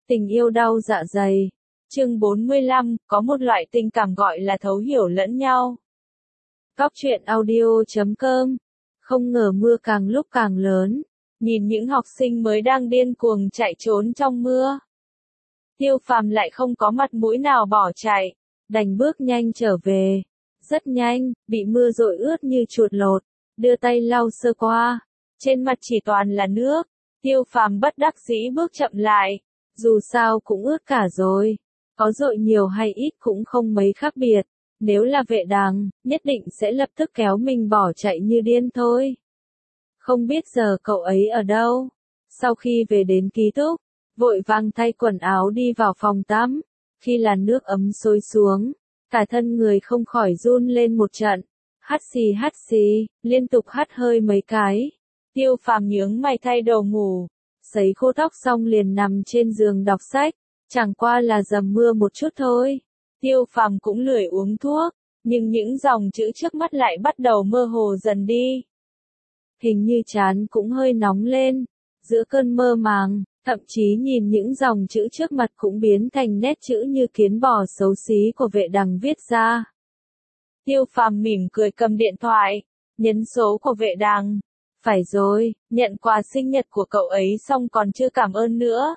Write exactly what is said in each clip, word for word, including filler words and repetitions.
Tình yêu đau dạ dày. Chương bốn mươi lăm, có một loại tình cảm gọi là thấu hiểu lẫn nhau. Góc truyện audio chấm com. Không ngờ mưa càng lúc càng lớn. Nhìn những học sinh mới đang điên cuồng chạy trốn trong mưa. Tiêu Phàm lại không có mặt mũi nào bỏ chạy, đành bước nhanh trở về. Rất nhanh, bị mưa dội ướt như chuột lột, đưa tay lau sơ qua. Trên mặt chỉ toàn là nước. Tiêu Phàm bất đắc dĩ bước chậm lại. Dù sao cũng ướt cả rồi. Có dội nhiều hay ít cũng không mấy khác biệt. Nếu là vệ đằng, nhất định sẽ lập tức kéo mình bỏ chạy như điên thôi. Không biết giờ cậu ấy ở đâu. Sau khi về đến ký túc, vội vàng thay quần áo đi vào phòng tắm. Khi làn nước ấm xối xuống, cả thân người không khỏi run lên một trận. Hắt xì hắt xì, liên tục hắt hơi mấy cái. Tiêu Phàm nhướng mày thay đồ ngủ. Sấy khô tóc xong liền nằm trên giường đọc sách. Chẳng qua là dầm mưa một chút thôi. Tiêu Phàm cũng lười uống thuốc, nhưng những dòng chữ trước mắt lại bắt đầu mơ hồ dần đi. Hình như trán cũng hơi nóng lên. Giữa cơn mơ màng, thậm chí nhìn những dòng chữ trước mặt cũng biến thành nét chữ như kiến bò xấu xí của vệ đằng viết ra. Tiêu Phàm mỉm cười cầm điện thoại, nhấn số của vệ đằng. Phải rồi, nhận quà sinh nhật của cậu ấy xong còn chưa cảm ơn nữa.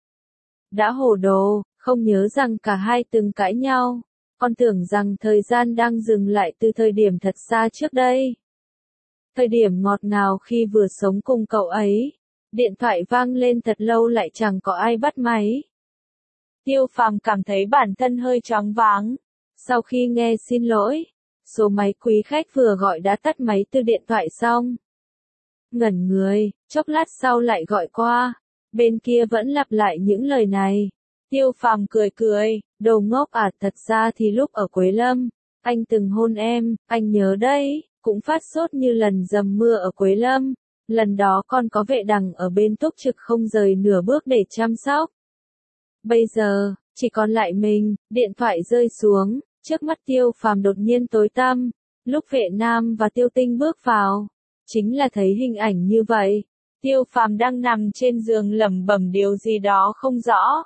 Đã hồ đồ, không nhớ rằng cả hai từng cãi nhau. Con tưởng rằng thời gian đang dừng lại từ thời điểm thật xa trước đây. Thời điểm ngọt ngào khi vừa sống cùng cậu ấy. Điện thoại vang lên thật lâu lại chẳng có ai bắt máy. Tiêu Phàm cảm thấy bản thân hơi choáng váng. Sau khi nghe xin lỗi, số máy quý khách vừa gọi đã tắt máy từ điện thoại xong. Ngẩn người, chốc lát sau lại gọi qua. Bên kia vẫn lặp lại những lời này. Tiêu Phàm cười cười, đồ ngốc à, thật ra thì lúc ở Quế Lâm, anh từng hôn em, anh nhớ đấy, cũng phát sốt như lần dầm mưa ở Quế Lâm. Lần đó còn có vệ đằng ở bên túc trực không rời nửa bước để chăm sóc. Bây giờ, chỉ còn lại mình, điện thoại rơi xuống, trước mắt Tiêu Phàm đột nhiên tối tăm. Lúc Vệ Nam và Tiêu Tinh bước vào, chính là thấy hình ảnh như vậy. Tiêu Phàm đang nằm trên giường lẩm bẩm điều gì đó không rõ.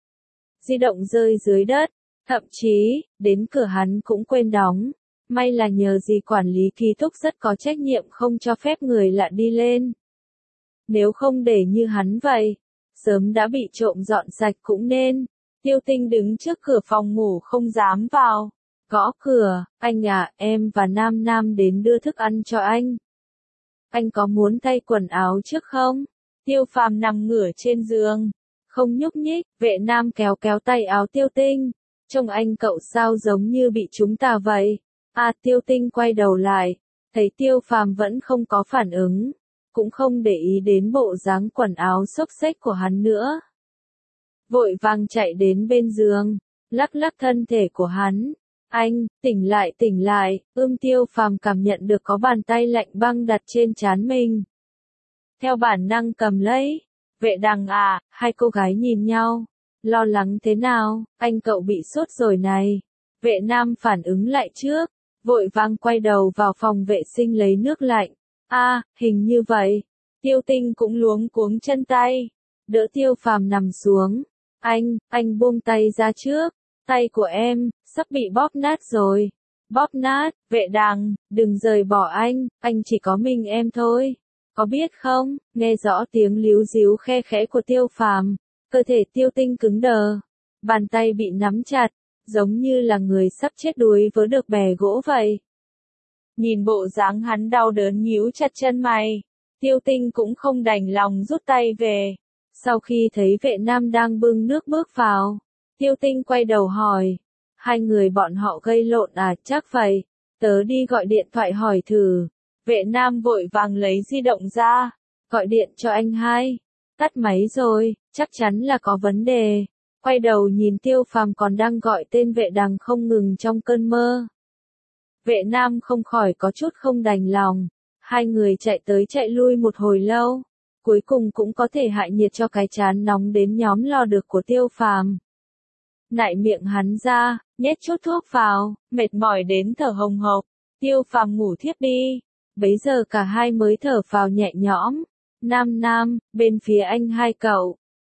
Di động rơi dưới đất, thậm chí, đến cửa hắn cũng quên đóng. May là nhờ dì quản lý ký túc rất có trách nhiệm không cho phép người lạ đi lên. Nếu không để như hắn vậy, sớm đã bị trộm dọn sạch cũng nên. Tiêu Tinh đứng trước cửa phòng ngủ không dám vào. Gõ cửa, anh à, em và Nam Nam đến đưa thức ăn cho anh. Anh có muốn thay quần áo trước không? Tiêu Phàm nằm ngửa trên giường, không nhúc nhích. Vệ Nam kéo kéo tay áo Tiêu Tinh. Trông anh cậu sao giống như bị chúng ta vậy? À, Tiêu Tinh quay đầu lại, thấy Tiêu Phàm vẫn không có phản ứng, cũng không để ý đến bộ dáng quần áo xốc xếch của hắn nữa. Vội vàng chạy đến bên giường, lắc lắc thân thể của hắn. Anh, tỉnh lại tỉnh lại, ưm Tiêu Phàm cảm nhận được có bàn tay lạnh băng đặt trên trán mình. Theo bản năng cầm lấy. Vệ đằng à, hai cô gái nhìn nhau. Lo lắng thế nào, anh cậu bị sốt rồi này. Vệ Nam phản ứng lại trước, vội vàng quay đầu vào phòng vệ sinh lấy nước lạnh. A, à, hình như vậy. Tiêu Tinh cũng luống cuống chân tay, đỡ Tiêu Phàm nằm xuống. Anh, anh buông tay ra trước. Tay của em, sắp bị bóp nát rồi. Bóp nát, vệ đằng, đừng rời bỏ anh, anh chỉ có mình em thôi. Có biết không, nghe rõ tiếng líu díu khe khẽ của Tiêu Phàm, cơ thể Tiêu Tinh cứng đờ. Bàn tay bị nắm chặt, giống như là người sắp chết đuối vớ được bè gỗ vậy. Nhìn bộ dáng hắn đau đớn nhíu chặt chân mày, Tiêu Tinh cũng không đành lòng rút tay về. Sau khi thấy Vệ Nam đang bưng nước bước vào, Tiêu Tinh quay đầu hỏi, hai người bọn họ gây lộn à? Chắc vậy, tớ đi gọi điện thoại hỏi thử. Vệ Nam vội vàng lấy di động ra, gọi điện cho anh hai. Tắt máy rồi, chắc chắn là có vấn đề. Quay đầu nhìn Tiêu Phàm còn đang gọi tên vệ đằng không ngừng trong cơn mơ. Vệ Nam không khỏi có chút không đành lòng. Hai người chạy tới chạy lui một hồi lâu, cuối cùng cũng có thể hạ nhiệt cho cái chán nóng đến nhóm lo được của Tiêu Phàm. Nại miệng hắn ra, nhét chút thuốc vào, mệt mỏi đến thở hồng hộc. Tiêu Phàm ngủ thiếp đi. Bấy giờ cả hai mới thở phào nhẹ nhõm. Nam Nam, bên phía anh hai cậu,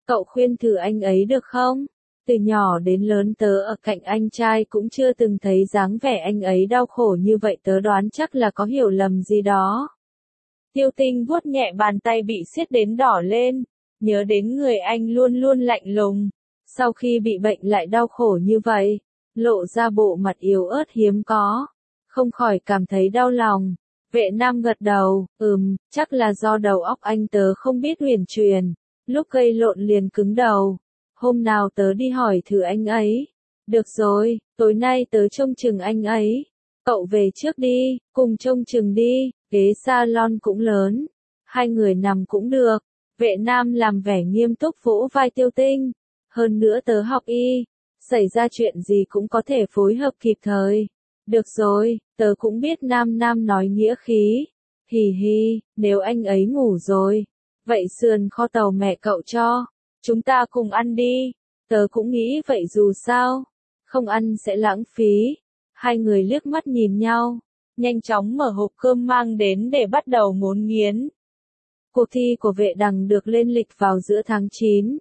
Cậu khuyên thử anh ấy được không? Từ nhỏ đến lớn tớ ở cạnh anh trai cũng chưa từng thấy dáng vẻ anh ấy đau khổ như vậy, tớ đoán chắc là có hiểu lầm gì đó. Tiêu Tinh vuốt nhẹ bàn tay bị siết đến đỏ lên, nhớ đến người anh luôn luôn lạnh lùng, sau khi bị bệnh lại đau khổ như vậy, lộ ra bộ mặt yếu ớt hiếm có, không khỏi cảm thấy đau lòng. Vệ Nam gật đầu, ừm, chắc là do đầu óc anh tớ không biết huyền truyền, lúc gây lộn liền cứng đầu. Hôm nào tớ đi hỏi thử anh ấy. Được rồi, tối nay tớ trông chừng anh ấy. Cậu về trước đi, cùng trông chừng đi, ghế salon cũng lớn. Hai người nằm cũng được. Vệ Nam làm vẻ nghiêm túc vỗ vai Tiêu Tinh. Hơn nữa tớ học y, xảy ra chuyện gì cũng có thể phối hợp kịp thời. Được rồi, tớ cũng biết Nam Nam nói nghĩa khí. Hì hì, nếu anh ấy ngủ rồi, vậy sườn kho tàu mẹ cậu cho. Chúng ta cùng ăn đi. Tớ cũng nghĩ vậy, dù sao, không ăn sẽ lãng phí. Hai người liếc mắt nhìn nhau, nhanh chóng mở hộp cơm mang đến để bắt đầu ngốn nghiến. Cuộc thi của Vệ Đằng được lên lịch vào giữa tháng chín.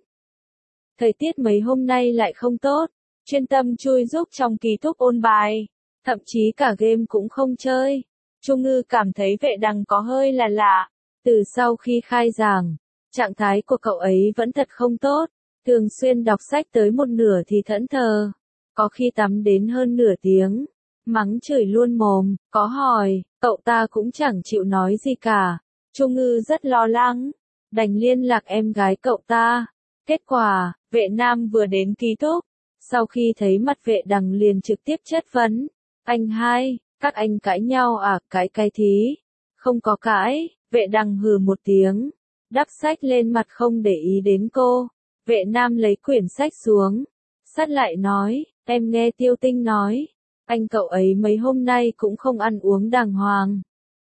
Thời tiết mấy hôm nay lại không tốt, chuyên tâm chui rúc trong ký túc ôn bài, thậm chí cả game cũng không chơi. Chu Ngư cảm thấy Vệ Đằng có hơi là lạ, từ sau khi khai giảng, trạng thái của cậu ấy vẫn thật không tốt, thường xuyên đọc sách tới một nửa thì thẫn thờ, có khi tắm đến hơn nửa tiếng, mắng chửi luôn mồm, có hỏi, cậu ta cũng chẳng chịu nói gì cả. Chu Ngư rất lo lắng, đành liên lạc em gái cậu ta. Kết quả, Vệ Nam vừa đến ký túc, sau khi thấy mặt Vệ Đằng liền trực tiếp chất vấn, anh hai, các anh cãi nhau à? Cãi cái thí? Không có cãi. Vệ Đằng hừ một tiếng, đắp sách lên mặt không để ý đến cô. Vệ Nam lấy quyển sách xuống, sát lại nói, em nghe Tiêu Tinh nói, anh cậu ấy mấy hôm nay cũng không ăn uống đàng hoàng.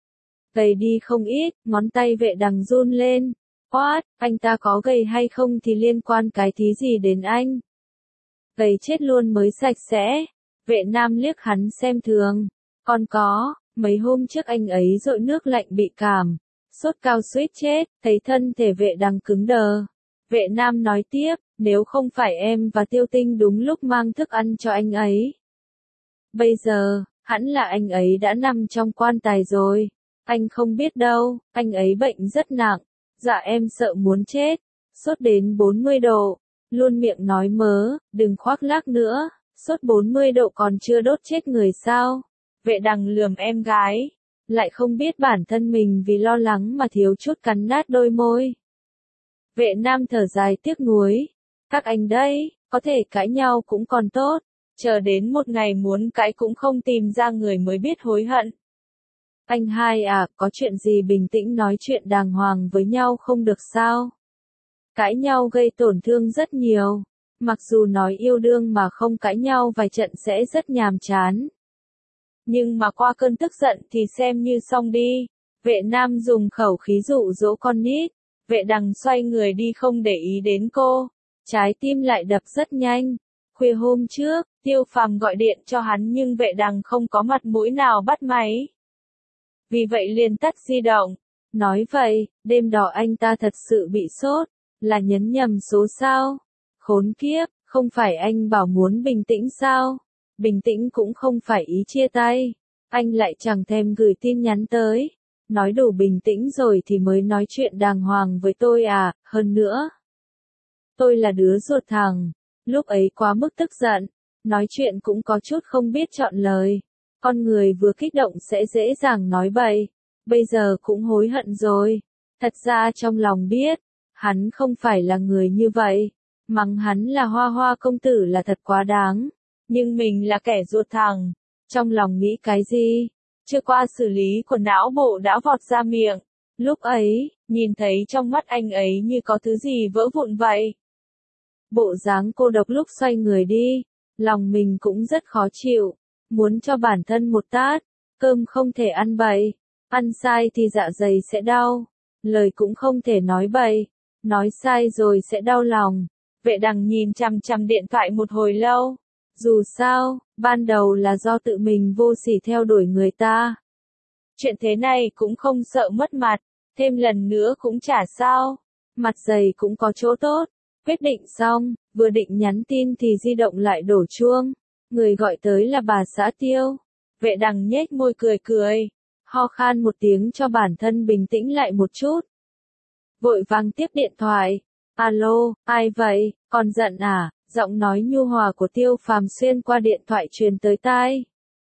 Gầy đi không ít, ngón tay Vệ Đằng run lên. What, anh ta có gầy hay không thì liên quan cái thí gì đến anh? Gầy chết luôn mới sạch sẽ. Vệ Nam liếc hắn xem thường. Còn có, mấy hôm trước anh ấy dội nước lạnh bị cảm, sốt cao suýt chết, thấy thân thể Vệ Đằng cứng đờ. Vệ Nam nói tiếp, nếu không phải em và Tiêu Tinh đúng lúc mang thức ăn cho anh ấy, bây giờ, hẳn là anh ấy đã nằm trong quan tài rồi. Anh không biết đâu, anh ấy bệnh rất nặng. Dạ em sợ muốn chết. Sốt đến bốn mươi độ. Luôn miệng nói mớ, đừng khoác lác nữa. Sốt bốn mươi độ còn chưa đốt chết người sao? Vệ Đằng lườm em gái, lại không biết bản thân mình vì lo lắng mà thiếu chút cắn nát đôi môi. Vệ Nam thở dài tiếc nuối. Các anh đây, có thể cãi nhau cũng còn tốt. Chờ đến một ngày muốn cãi cũng không tìm ra người mới biết hối hận. Anh hai à, có chuyện gì bình tĩnh nói chuyện đàng hoàng với nhau không được sao? Cãi nhau gây tổn thương rất nhiều. Mặc dù nói yêu đương mà không cãi nhau vài trận sẽ rất nhàm chán. Nhưng mà qua cơn tức giận thì xem như xong đi. Vệ Nam dùng khẩu khí dụ dỗ con nít. Vệ Đằng xoay người đi không để ý đến cô. Trái tim lại đập rất nhanh. Khuya hôm trước, Tiêu Phàm gọi điện cho hắn nhưng Vệ Đằng không có mặt mũi nào bắt máy. Vì vậy liền tắt di động. Nói vậy, đêm đó anh ta thật sự bị sốt, là nhấn nhầm số sao? Khốn kiếp, không phải anh bảo muốn bình tĩnh sao? Bình tĩnh cũng không phải ý chia tay. Anh lại chẳng thèm gửi tin nhắn tới. Nói đủ bình tĩnh rồi thì mới nói chuyện đàng hoàng với tôi à, hơn nữa. Tôi là đứa ruột thẳng, lúc ấy quá mức tức giận, nói chuyện cũng có chút không biết chọn lời. Con người vừa kích động sẽ dễ dàng nói bậy, bây giờ cũng hối hận rồi. Thật ra trong lòng biết, hắn không phải là người như vậy, mắng hắn là hoa hoa công tử là thật quá đáng. Nhưng mình là kẻ ruột thẳng, trong lòng nghĩ cái gì? Chưa qua xử lý của não bộ đã vọt ra miệng. Lúc ấy, nhìn thấy trong mắt anh ấy như có thứ gì vỡ vụn vậy. Bộ dáng cô độc lúc xoay người đi, lòng mình cũng rất khó chịu, muốn cho bản thân một tát, cơm không thể ăn bậy, ăn sai thì dạ dày sẽ đau, lời cũng không thể nói bậy, nói sai rồi sẽ đau lòng. Vệ Đằng nhìn chằm chằm điện thoại một hồi lâu, dù sao, ban đầu là do tự mình vô sỉ theo đuổi người ta. Chuyện thế này cũng không sợ mất mặt, thêm lần nữa cũng chả sao, mặt dày cũng có chỗ tốt. Quyết định xong, vừa định nhắn tin thì di động lại đổ chuông. Người gọi tới là bà xã Tiêu. Vệ Đằng nhếch môi cười cười, ho khan một tiếng cho bản thân bình tĩnh lại một chút. Vội vàng tiếp điện thoại. Alo, ai vậy, còn giận à? Giọng nói nhu hòa của Tiêu Phàm xuyên qua điện thoại truyền tới tai.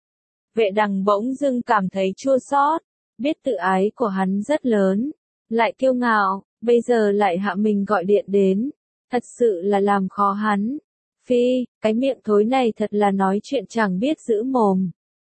Vệ Đằng bỗng dưng cảm thấy chua xót, biết tự ái của hắn rất lớn, lại kiêu ngạo, bây giờ lại hạ mình gọi điện đến, thật sự là làm khó hắn. Phi, cái miệng thối này thật là nói chuyện chẳng biết giữ mồm.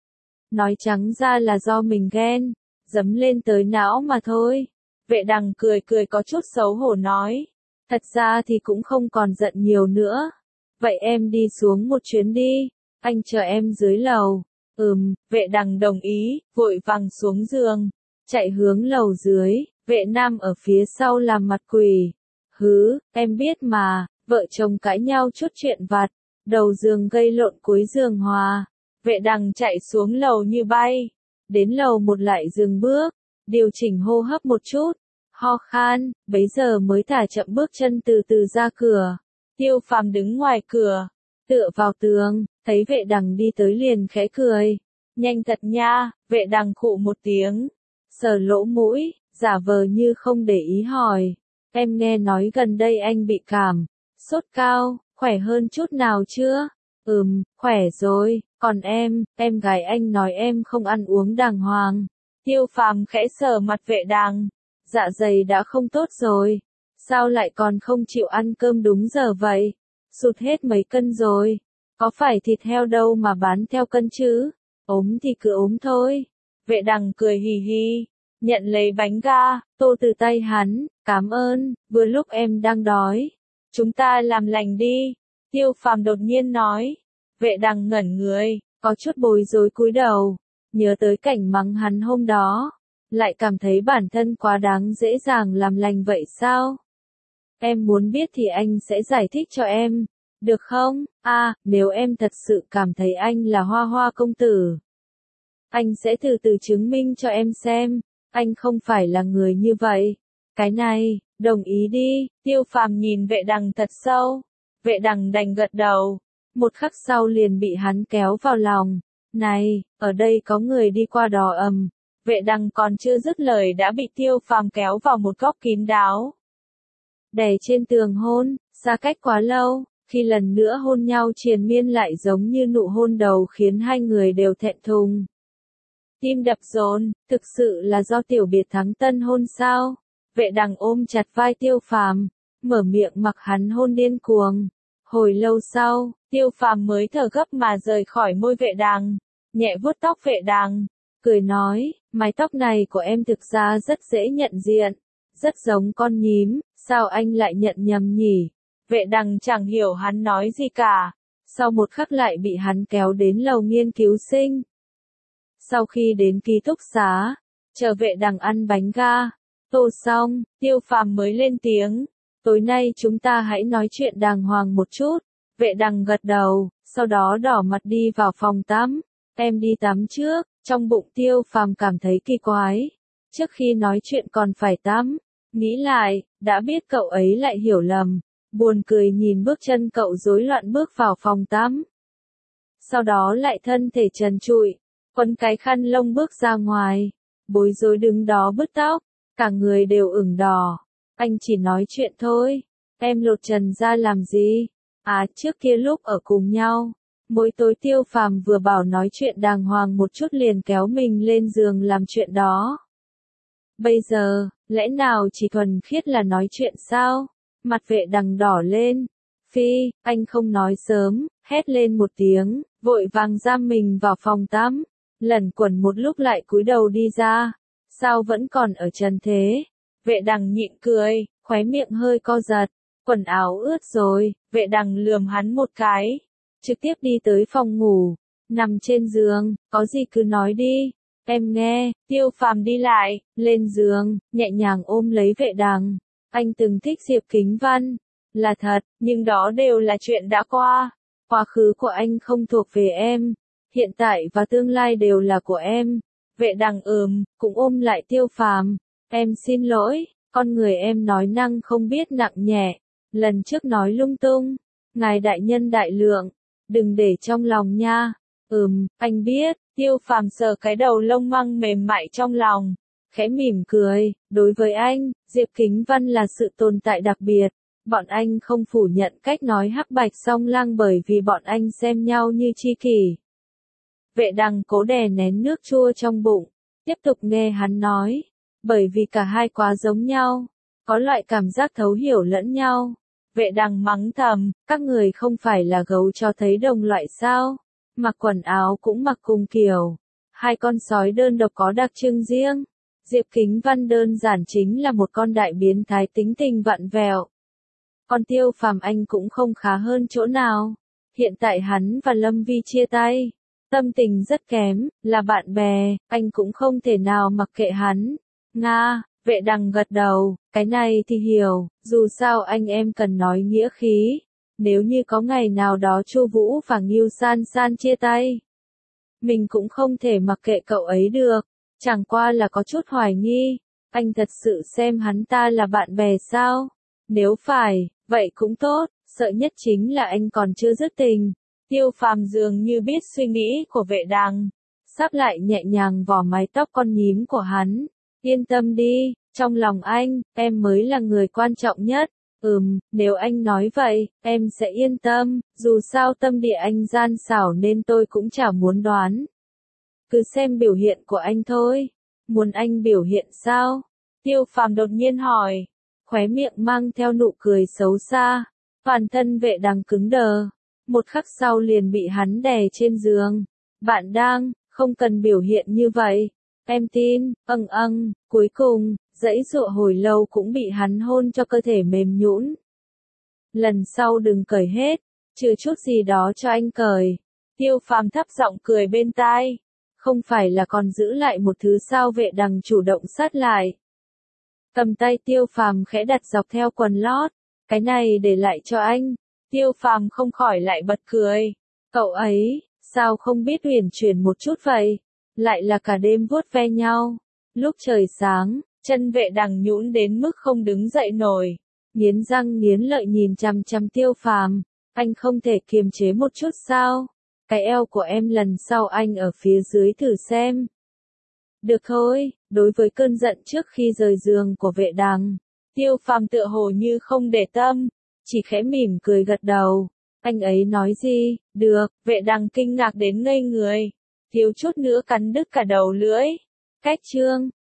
Nói trắng ra là do mình ghen, dấm lên tới não mà thôi. Vệ Đằng cười cười có chút xấu hổ nói. Thật ra thì cũng không còn giận nhiều nữa. Vậy em đi xuống một chuyến đi, anh chờ em dưới lầu. Ừm, Vệ Đằng đồng ý, vội vàng xuống giường, chạy hướng lầu dưới, Vệ Nam ở phía sau làm mặt quỷ. Hứ, em biết mà, vợ chồng cãi nhau chút chuyện vặt, đầu giường gây lộn cuối giường hòa. Vệ Đằng chạy xuống lầu như bay, đến lầu một lại dừng bước, điều chỉnh hô hấp một chút, ho khan, bấy giờ mới thả chậm bước chân từ từ ra cửa. Tiêu Phàm đứng ngoài cửa, tựa vào tường, thấy Vệ Đằng đi tới liền khẽ cười. Nhanh thật nha, Vệ Đằng khụ một tiếng, sờ lỗ mũi, giả vờ như không để ý hỏi. Em nghe nói gần đây anh bị cảm, sốt cao, khỏe hơn chút nào chưa? Ừm, khỏe rồi, còn em, em gái anh nói em không ăn uống đàng hoàng. Tiêu Phàm khẽ sờ mặt Vệ Đằng, dạ dày đã không tốt rồi, sao lại còn không chịu ăn cơm đúng giờ vậy? Sụt hết mấy cân rồi, có phải thịt heo đâu mà bán theo cân chứ? Ốm thì cứ ốm thôi. Vệ Đằng cười hì hì, nhận lấy bánh ga, tô từ tay hắn, cảm ơn, vừa lúc em đang đói. Chúng ta làm lành đi, Tiêu Phàm đột nhiên nói. Vệ Đằng ngẩn người, có chút bối rối cúi đầu, nhớ tới cảnh mắng hắn hôm đó, lại cảm thấy bản thân quá đáng dễ dàng làm lành vậy sao? Em muốn biết thì anh sẽ giải thích cho em, được không? À, nếu em thật sự cảm thấy anh là Hoa Hoa công tử, anh sẽ từ từ chứng minh cho em xem, anh không phải là người như vậy. Cái này, đồng ý đi. Tiêu Phàm nhìn Vệ Đằng thật sâu. Vệ Đằng đành gật đầu. Một khắc sau liền bị hắn kéo vào lòng. Này, ở đây có người đi qua đó ầm. Vệ Đằng còn chưa dứt lời đã bị Tiêu Phàm kéo vào một góc kín đáo. Đè trên tường hôn, xa cách quá lâu, khi lần nữa hôn nhau triền miên lại giống như nụ hôn đầu khiến hai người đều thẹn thùng. Tim đập dồn, thực sự là do tiểu biệt thắng tân hôn sao? Vệ Đằng ôm chặt vai Tiêu Phàm, mở miệng mặc hắn hôn điên cuồng. Hồi lâu sau, Tiêu Phàm mới thở gấp mà rời khỏi môi Vệ Đằng, nhẹ vuốt tóc Vệ Đằng, cười nói, mái tóc này của em thực ra rất dễ nhận diện, rất giống con nhím, sao anh lại nhận nhầm nhỉ? Vệ Đằng chẳng hiểu hắn nói gì cả, sau một khắc lại bị hắn kéo đến lầu nghiên cứu sinh. Sau khi đến ký túc xá, chờ Vệ Đằng ăn bánh ga, tô xong, Tiêu Phàm mới lên tiếng, tối nay chúng ta hãy nói chuyện đàng hoàng một chút. Vệ Đằng gật đầu, sau đó đỏ mặt đi vào phòng tắm. Em đi tắm trước. Trong bụng Tiêu Phàm cảm thấy kỳ quái, trước khi nói chuyện còn phải tắm. Nghĩ lại, đã biết cậu ấy lại hiểu lầm, buồn cười nhìn bước chân cậu rối loạn bước vào phòng tắm. Sau đó lại thân thể trần trụi, quấn cái khăn lông bước ra ngoài, bối rối đứng đó bứt tóc, cả người đều ửng đỏ. Anh chỉ nói chuyện thôi, em lột trần ra làm gì? À, trước kia lúc ở cùng nhau, mỗi tối Tiêu Phàm vừa bảo nói chuyện đàng hoàng một chút liền kéo mình lên giường làm chuyện đó. Bây giờ, lẽ nào chỉ thuần khiết là nói chuyện sao? Mặt Vệ Đằng đỏ lên. Phi, anh không nói sớm, hét lên một tiếng, vội vàng giam mình vào phòng tắm, lẩn quẩn một lúc lại cúi đầu đi ra. Sao vẫn còn ở trần thế? Vệ Đằng nhịn cười, khóe miệng hơi co giật, quần áo ướt rồi. Vệ Đằng lườm hắn một cái, trực tiếp đi tới phòng ngủ, nằm trên giường, có gì cứ nói đi, em nghe. Tiêu Phàm đi lại, lên giường, nhẹ nhàng ôm lấy Vệ Đằng. Anh từng thích Diệp Kính Văn, là thật, nhưng đó đều là chuyện đã qua. Quá khứ của anh không thuộc về em, hiện tại và tương lai đều là của em. Vệ Đằng ừm, cũng ôm lại Tiêu Phàm. Em xin lỗi, con người em nói năng không biết nặng nhẹ, lần trước nói lung tung. Ngài đại nhân đại lượng, đừng để trong lòng nha. Ừm, anh biết. Tiêu Phàm sờ cái đầu lông măng mềm mại trong lòng, khẽ mỉm cười. Đối với anh, Diệp Kính Văn là sự tồn tại đặc biệt. Bọn anh không phủ nhận cách nói hắc bạch song lang bởi vì bọn anh xem nhau như tri kỷ. Vệ Đằng cố đè nén nước chua trong bụng, tiếp tục nghe hắn nói. Bởi vì cả hai quá giống nhau, có loại cảm giác thấu hiểu lẫn nhau. Vệ Đằng mắng thầm, các người không phải là gấu cho thấy đồng loại sao? Mặc quần áo cũng mặc cùng kiểu. Hai con sói đơn độc có đặc trưng riêng. Diệp Kính Văn đơn giản chính là một con đại biến thái tính tình vặn vẹo. Còn Tiêu Phàm anh cũng không khá hơn chỗ nào. Hiện tại hắn và Lâm Vi chia tay. Tâm tình rất kém, là bạn bè, anh cũng không thể nào mặc kệ hắn. Nga, Vệ Đằng gật đầu, cái này thì hiểu, dù sao anh em cần nói nghĩa khí. Nếu như có ngày nào đó Chu Vũ và Ngưu San San chia tay, mình cũng không thể mặc kệ cậu ấy được. Chẳng qua là có chút hoài nghi, anh thật sự xem hắn ta là bạn bè sao? Nếu phải, vậy cũng tốt, sợ nhất chính là anh còn chưa dứt tình. Tiêu Phàm dường như biết suy nghĩ của Vệ Đằng, sắp lại nhẹ nhàng vò mái tóc con nhím của hắn. Yên tâm đi, trong lòng anh, em mới là người quan trọng nhất. Ừm, nếu anh nói vậy, em sẽ yên tâm, dù sao tâm địa anh gian xảo nên tôi cũng chả muốn đoán. Cứ xem biểu hiện của anh thôi. Muốn anh biểu hiện sao? Tiêu Phàm đột nhiên hỏi, khóe miệng mang theo nụ cười xấu xa. Toàn thân Vệ Đằng cứng đờ, một khắc sau liền bị hắn đè trên giường. Bạn đang, không cần biểu hiện như vậy. Em tin, âng âng, cuối cùng, dãy dụa hồi lâu cũng bị hắn hôn cho cơ thể mềm nhũn. Lần sau đừng cởi hết, trừ chút gì đó cho anh cởi. Tiêu Phàm thấp giọng cười bên tai. Không phải là còn giữ lại một thứ sao? Vệ Đằng chủ động sát lại. Cầm tay Tiêu Phàm khẽ đặt dọc theo quần lót. Cái này để lại cho anh. Tiêu Phàm không khỏi lại bật cười. Cậu ấy, sao không biết uyển chuyển một chút vậy? Lại là cả đêm vuốt ve nhau. Lúc trời sáng, chân Vệ Đằng nhũn đến mức không đứng dậy nổi. Nghiến răng nghiến lợi nhìn chằm chằm Tiêu Phàm. Anh không thể kiềm chế một chút sao? Cái eo của em lần sau anh ở phía dưới thử xem. Được thôi, đối với cơn giận trước khi rời giường của Vệ Đằng, Tiêu Phàm tựa hồ như không để tâm, chỉ khẽ mỉm cười gật đầu. Anh ấy nói gì? Được. Vệ Đằng kinh ngạc đến ngây người, thiếu chút nữa cắn đứt cả đầu lưỡi. Cách chương